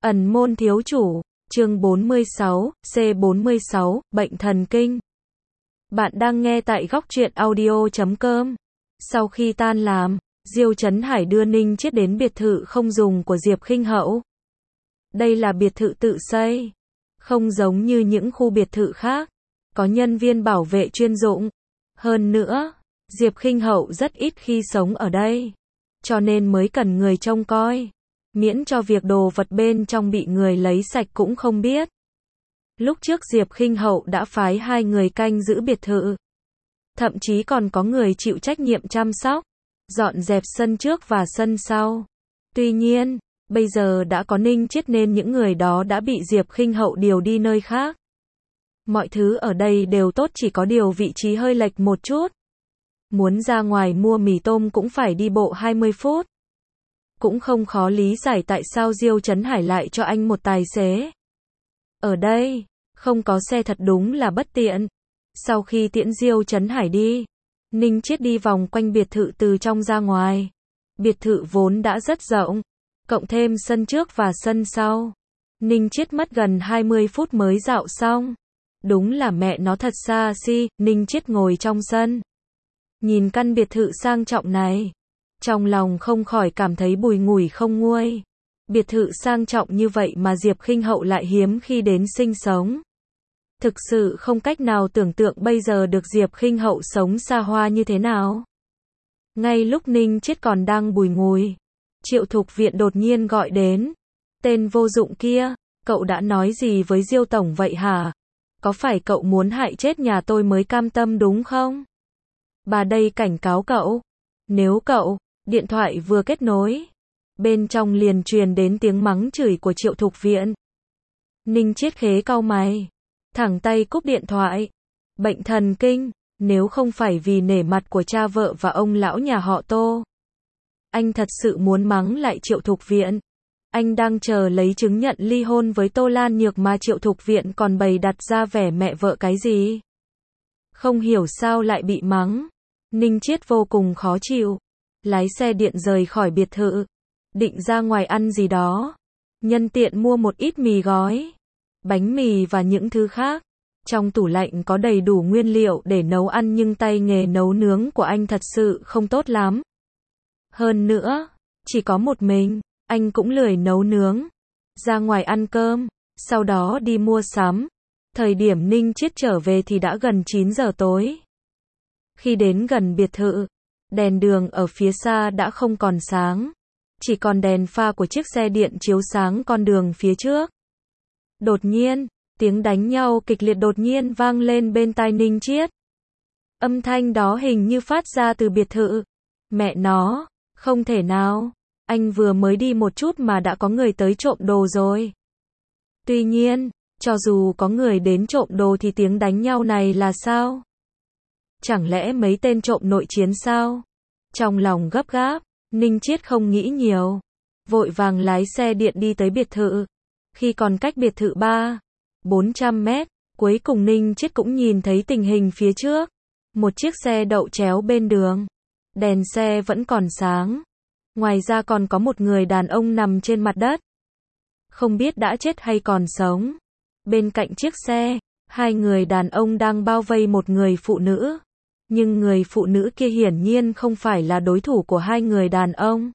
Ẩn môn thiếu chủ, chương 46, C46, bệnh thần kinh. Bạn đang nghe tại góc truyện audio.com. Sau khi tan làm, Diêu Chấn Hải đưa Ninh Chiết đến biệt thự không dùng của Diệp Khinh Hậu. Đây là biệt thự tự xây, không giống như những khu biệt thự khác, có nhân viên bảo vệ chuyên dụng. Hơn nữa, Diệp Khinh Hậu rất ít khi sống ở đây, cho nên mới cần người trông coi, miễn cho việc đồ vật bên trong bị người lấy sạch cũng không biết. Lúc trước Diệp Khinh Hậu đã phái 2 người canh giữ biệt thự, thậm chí còn có người chịu trách nhiệm chăm sóc, dọn dẹp sân trước và sân sau. Tuy nhiên, bây giờ đã có Ninh Chiết nên những người đó đã bị Diệp Khinh Hậu điều đi nơi khác. Mọi thứ ở đây đều tốt, chỉ có điều vị trí hơi lệch một chút. Muốn ra ngoài mua mì tôm cũng phải đi bộ 20 phút. Cũng không khó lý giải tại sao Diêu Chấn Hải lại cho anh một tài xế. Ở đây, không có xe thật đúng là bất tiện. Sau khi tiễn Diêu Chấn Hải đi, Ninh Chiết đi vòng quanh biệt thự từ trong ra ngoài. Biệt thự vốn đã rất rộng, cộng thêm sân trước và sân sau. Ninh Chiết mất gần 20 phút mới dạo xong. Đúng là mẹ nó thật xa xi. Ninh Chiết ngồi trong sân, nhìn căn biệt thự sang trọng này, trong lòng không khỏi cảm thấy bùi ngùi không nguôi. Biệt thự sang trọng như vậy mà Diệp Khinh Hậu lại hiếm khi đến sinh sống. Thực sự không cách nào tưởng tượng bây giờ được Diệp Khinh Hậu sống xa hoa như thế nào. Ngay lúc Ninh Chiết còn đang bùi ngùi, Triệu Thục Viện đột nhiên gọi đến. Tên vô dụng kia, cậu đã nói gì với Diêu tổng vậy hả? Có phải cậu muốn hại chết nhà tôi mới cam tâm đúng không? Bà đây cảnh cáo cậu, nếu cậu, điện thoại vừa kết nối, bên trong liền truyền đến tiếng mắng chửi của Triệu Thục Viện. Ninh Chiết khế cau mày, thẳng tay cúp điện thoại. Bệnh thần kinh, nếu không phải vì nể mặt của cha vợ và ông lão nhà họ Tô, anh thật sự muốn mắng lại Triệu Thục Viện. Anh đang chờ lấy chứng nhận ly hôn với Tô Lan Nhược mà Triệu Thục Viện còn bày đặt ra vẻ mẹ vợ cái gì. Không hiểu sao lại bị mắng. Ninh Chiết vô cùng khó chịu, lái xe điện rời khỏi biệt thự, định ra ngoài ăn gì đó, nhân tiện mua một ít mì gói, bánh mì và những thứ khác. Trong tủ lạnh có đầy đủ nguyên liệu để nấu ăn nhưng tay nghề nấu nướng của anh thật sự không tốt lắm. Hơn nữa, chỉ có một mình, anh cũng lười nấu nướng. Ra ngoài ăn cơm, sau đó đi mua sắm. Thời điểm Ninh Chiết trở về thì đã gần 9 giờ tối. Khi đến gần biệt thự, đèn đường ở phía xa đã không còn sáng, chỉ còn đèn pha của chiếc xe điện chiếu sáng con đường phía trước. Đột nhiên, tiếng đánh nhau kịch liệt đột nhiên vang lên bên tai Ninh Chiết. Âm thanh đó hình như phát ra từ biệt thự. Mẹ nó, không thể nào, anh vừa mới đi một chút mà đã có người tới trộm đồ rồi. Tuy nhiên, cho dù có người đến trộm đồ thì tiếng đánh nhau này là sao? Chẳng lẽ mấy tên trộm nội chiến sao? Trong lòng gấp gáp, Ninh Chiết không nghĩ nhiều, vội vàng lái xe điện đi tới biệt thự. Khi còn cách biệt thự 400 mét, cuối cùng Ninh Chiết cũng nhìn thấy tình hình phía trước. Một chiếc xe đậu chéo bên đường, đèn xe vẫn còn sáng. Ngoài ra còn có một người đàn ông nằm trên mặt đất, không biết đã chết hay còn sống. Bên cạnh chiếc xe, 2 người đàn ông đang bao vây một người phụ nữ. Nhưng người phụ nữ kia hiển nhiên không phải là đối thủ của 2 người đàn ông.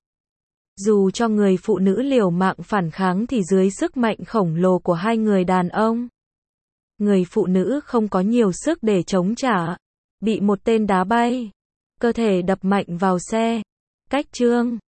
Dù cho người phụ nữ liều mạng phản kháng thì dưới sức mạnh khổng lồ của 2 người đàn ông, người phụ nữ không có nhiều sức để chống trả, bị một tên đá bay, cơ thể đập mạnh vào xe. Cách chương